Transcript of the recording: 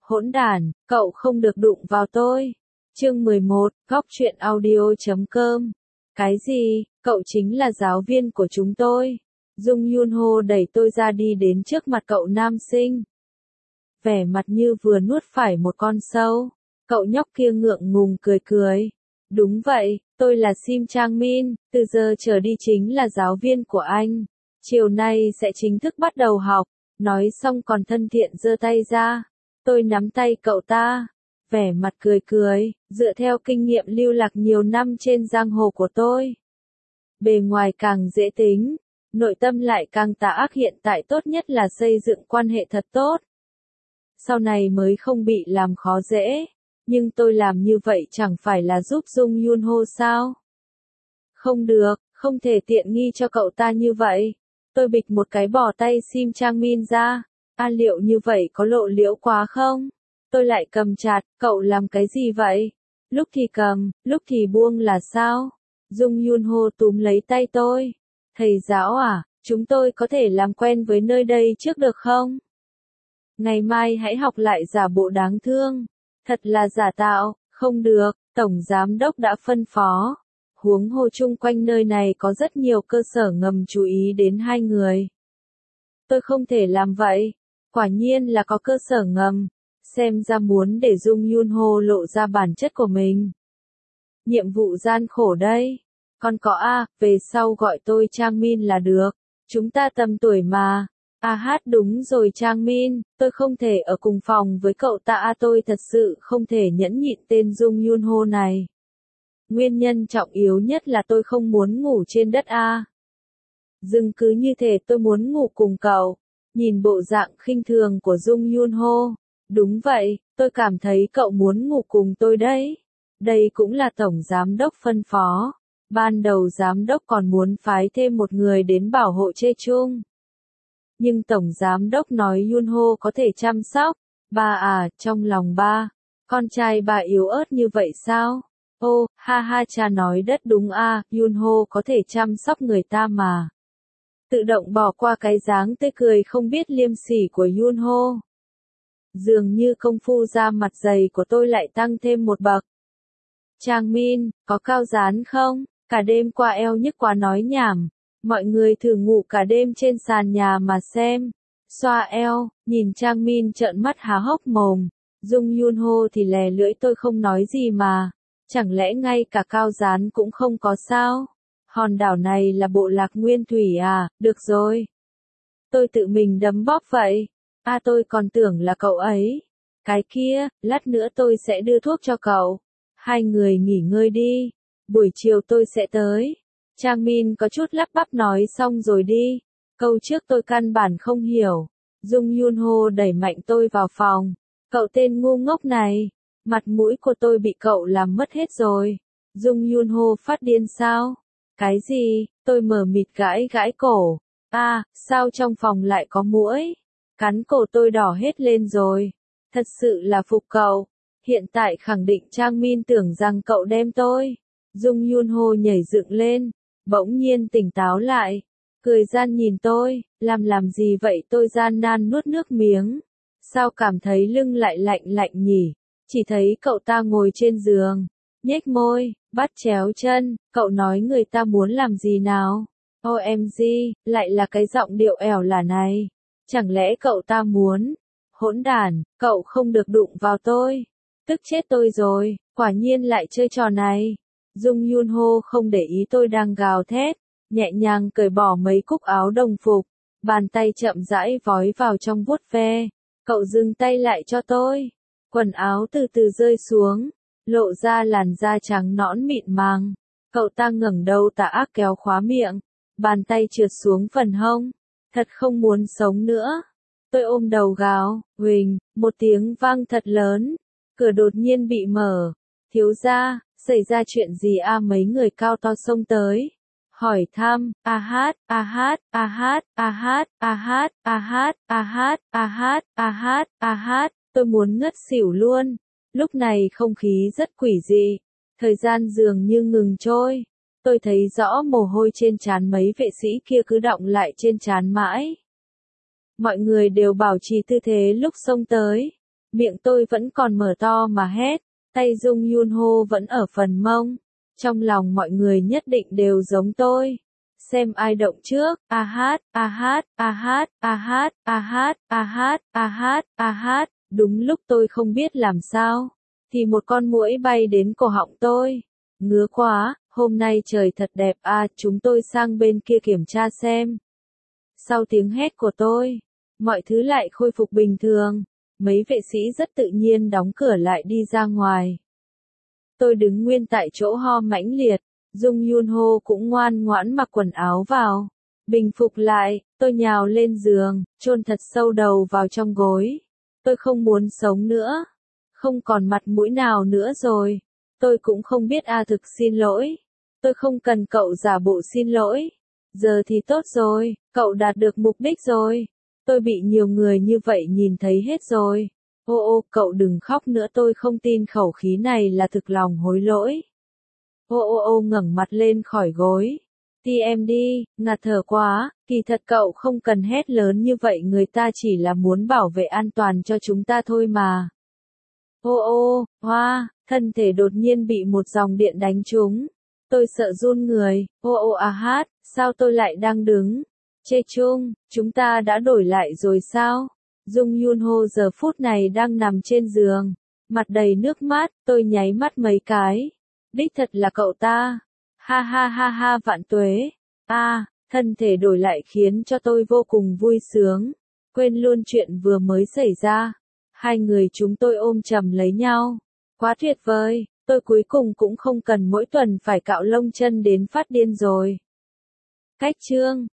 Hỗn đản, cậu không được đụng vào tôi. Chương 11, Góc truyện audio.com. Cái gì, cậu chính là giáo viên của chúng tôi. Dung Yunho đẩy tôi ra đi đến trước mặt cậu nam sinh. Vẻ mặt như vừa nuốt phải một con sâu. Cậu nhóc kia ngượng ngùng cười cười. Đúng vậy, tôi là Sim Chang Min, từ giờ trở đi chính là giáo viên của anh. Chiều nay sẽ chính thức bắt đầu học. Nói xong còn thân thiện giơ tay ra. Tôi nắm tay cậu ta. Vẻ mặt cười cười, dựa theo kinh nghiệm lưu lạc nhiều năm trên giang hồ của tôi. Bề ngoài càng dễ tính, nội tâm lại càng tà ác, hiện tại tốt nhất là xây dựng quan hệ thật tốt. Sau này mới không bị làm khó dễ, nhưng tôi làm như vậy chẳng phải là giúp Dung Yunho sao? Không được, không thể tiện nghi cho cậu ta như vậy. Tôi bịch một cái bỏ tay Sim Chang Min ra. Liệu như vậy có lộ liễu quá không? Tôi lại cầm chặt, cậu làm cái gì vậy? Lúc thì cầm, lúc thì buông là sao? Dung Yunho túm lấy tay tôi. Thầy giáo à, chúng tôi có thể làm quen với nơi đây trước được không? Ngày mai hãy học lại giả bộ đáng thương. Thật là giả tạo, không được, Tổng Giám Đốc đã phân phó. Huống hồ chung quanh nơi này có rất nhiều cơ sở ngầm chú ý đến hai người. Tôi không thể làm vậy. Quả nhiên là có cơ sở ngầm. Xem ra muốn để Dung Yunho lộ ra bản chất của mình. Nhiệm vụ gian khổ đây. Còn có về sau gọi tôi Chang Min là được. Chúng ta tầm tuổi mà. Đúng rồi Chang Min, tôi không thể ở cùng phòng với cậu ta. Tôi thật sự không thể nhẫn nhịn tên Dung Yunho này. Nguyên nhân trọng yếu nhất là tôi không muốn ngủ trên đất Dừng cứ như thế, tôi muốn ngủ cùng cậu. Nhìn bộ dạng khinh thường của Dung Yunho. Đúng vậy, tôi cảm thấy cậu muốn ngủ cùng tôi đấy. Đây cũng là Tổng Giám Đốc phân phó. Ban đầu Giám Đốc còn muốn phái thêm một người đến bảo hộ Chechung. Nhưng Tổng Giám Đốc nói Yunho có thể chăm sóc. Trong lòng con trai yếu ớt như vậy sao? Cha nói đất đúng Yunho có thể chăm sóc người ta mà. Tự động bỏ qua cái dáng tươi cười không biết liêm sỉ của Yunho. Dường như công phu da mặt dày của tôi lại tăng thêm một bậc. Chang Min, có cao dán không? Cả đêm qua eo nhức quá nói nhảm. Mọi người thử ngủ cả đêm trên sàn nhà mà xem. Xoa eo, nhìn Chang Min trợn mắt há hốc mồm. Dung Yunho thì lè lưỡi, tôi không nói gì mà. Chẳng lẽ ngay cả cao dán cũng không có sao? Hòn đảo này là bộ lạc nguyên thủy được rồi. Tôi tự mình đấm bóp vậy. Tôi còn tưởng là cậu ấy. Cái kia, lát nữa tôi sẽ đưa thuốc cho cậu. Hai người nghỉ ngơi đi. Buổi chiều tôi sẽ tới. Chang Min có chút lắp bắp nói xong rồi đi. Câu trước tôi căn bản không hiểu. Dung Yunho đẩy mạnh tôi vào phòng. Cậu tên ngu ngốc này. Mặt mũi của tôi bị cậu làm mất hết rồi. Dung Yunho phát điên sao? Cái gì? Tôi mờ mịt gãi cổ. Sao trong phòng lại có muỗi? Cắn cổ tôi đỏ hết lên rồi. Thật sự là phục cậu. Hiện tại khẳng định Chang Min tưởng rằng cậu đem tôi. Dung Yunho nhảy dựng lên. Bỗng nhiên tỉnh táo lại. Cười gian nhìn tôi. Làm gì vậy? Tôi gian nan nuốt nước miếng. Sao cảm thấy lưng lại lạnh lạnh nhỉ? Chỉ thấy cậu ta ngồi trên giường. Nhếch môi, bắt chéo chân. Cậu nói người ta muốn làm gì nào? OMG, lại là cái giọng điệu ẻo lả này. Chẳng lẽ cậu ta muốn? Hỗn đản, cậu không được đụng vào tôi. Tức chết tôi rồi, quả nhiên lại chơi trò này. Dung Yunho không để ý tôi đang gào thét, nhẹ nhàng cởi bỏ mấy cúc áo đồng phục, bàn tay chậm rãi vói vào trong vuốt ve. Cậu dừng tay lại cho tôi. Quần áo từ từ rơi xuống, lộ ra làn da trắng nõn mịn màng. Cậu ta ngẩng đầu tà ác kéo khóa miệng, bàn tay trượt xuống phần hông. Thật không muốn sống nữa. Tôi ôm đầu gào, huỳnh, một tiếng vang thật lớn. Cửa đột nhiên bị mở. Thiếu gia, xảy ra chuyện gì mấy người cao to xông tới. Hỏi thăm, tôi muốn ngất xỉu luôn. Lúc này không khí rất quỷ dị. Thời gian dường như ngừng trôi. Tôi thấy rõ mồ hôi trên trán mấy vệ sĩ kia cứ đọng lại trên trán mãi. Mọi người đều bảo trì tư thế lúc xông tới. Miệng tôi vẫn còn mở to mà hét, tay Jung Yun Ho vẫn ở phần mông. Trong lòng mọi người nhất định đều giống tôi. Xem ai động trước, a hát, a hát, a hát, a hát, a hát, a hát, a hát, a hát. Đúng lúc tôi không biết làm sao, thì một con muỗi bay đến cổ họng tôi. Ngứa quá, hôm nay trời thật đẹp à, chúng tôi sang bên kia kiểm tra xem. Sau tiếng hét của tôi, mọi thứ lại khôi phục bình thường. Mấy vệ sĩ rất tự nhiên đóng cửa lại đi ra ngoài. Tôi đứng nguyên tại chỗ ho mãnh liệt, Jung Yun Ho cũng ngoan ngoãn mặc quần áo vào. Bình phục lại, tôi nhào lên giường, chôn thật sâu đầu vào trong gối. Tôi không muốn sống nữa. Không còn mặt mũi nào nữa rồi. Tôi cũng không biết thực xin lỗi. Tôi không cần cậu giả bộ xin lỗi. Giờ thì tốt rồi, cậu đạt được mục đích rồi. Tôi bị nhiều người như vậy nhìn thấy hết rồi. Ô cậu đừng khóc nữa, tôi không tin khẩu khí này là thực lòng hối lỗi. Ô ngẩng mặt lên khỏi gối. Ti em đi, ngạt thở quá, kỳ thật cậu không cần hét lớn như vậy, người ta chỉ là muốn bảo vệ an toàn cho chúng ta thôi mà. Hoa, thân thể đột nhiên bị một dòng điện đánh trúng. Tôi sợ run người, hát, sao tôi lại đang đứng? Chê chung, chúng ta đã đổi lại rồi sao? Jung Yun Ho giờ phút này đang nằm trên giường, mặt đầy nước mắt, tôi nháy mắt mấy cái. Đích thật là cậu ta. Ha ha ha ha, vạn tuế. Thân thể đổi lại khiến cho tôi vô cùng vui sướng. Quên luôn chuyện vừa mới xảy ra. Hai người chúng tôi ôm chầm lấy nhau. Quá tuyệt vời, tôi cuối cùng cũng không cần mỗi tuần phải cạo lông chân đến phát điên rồi. Cách chương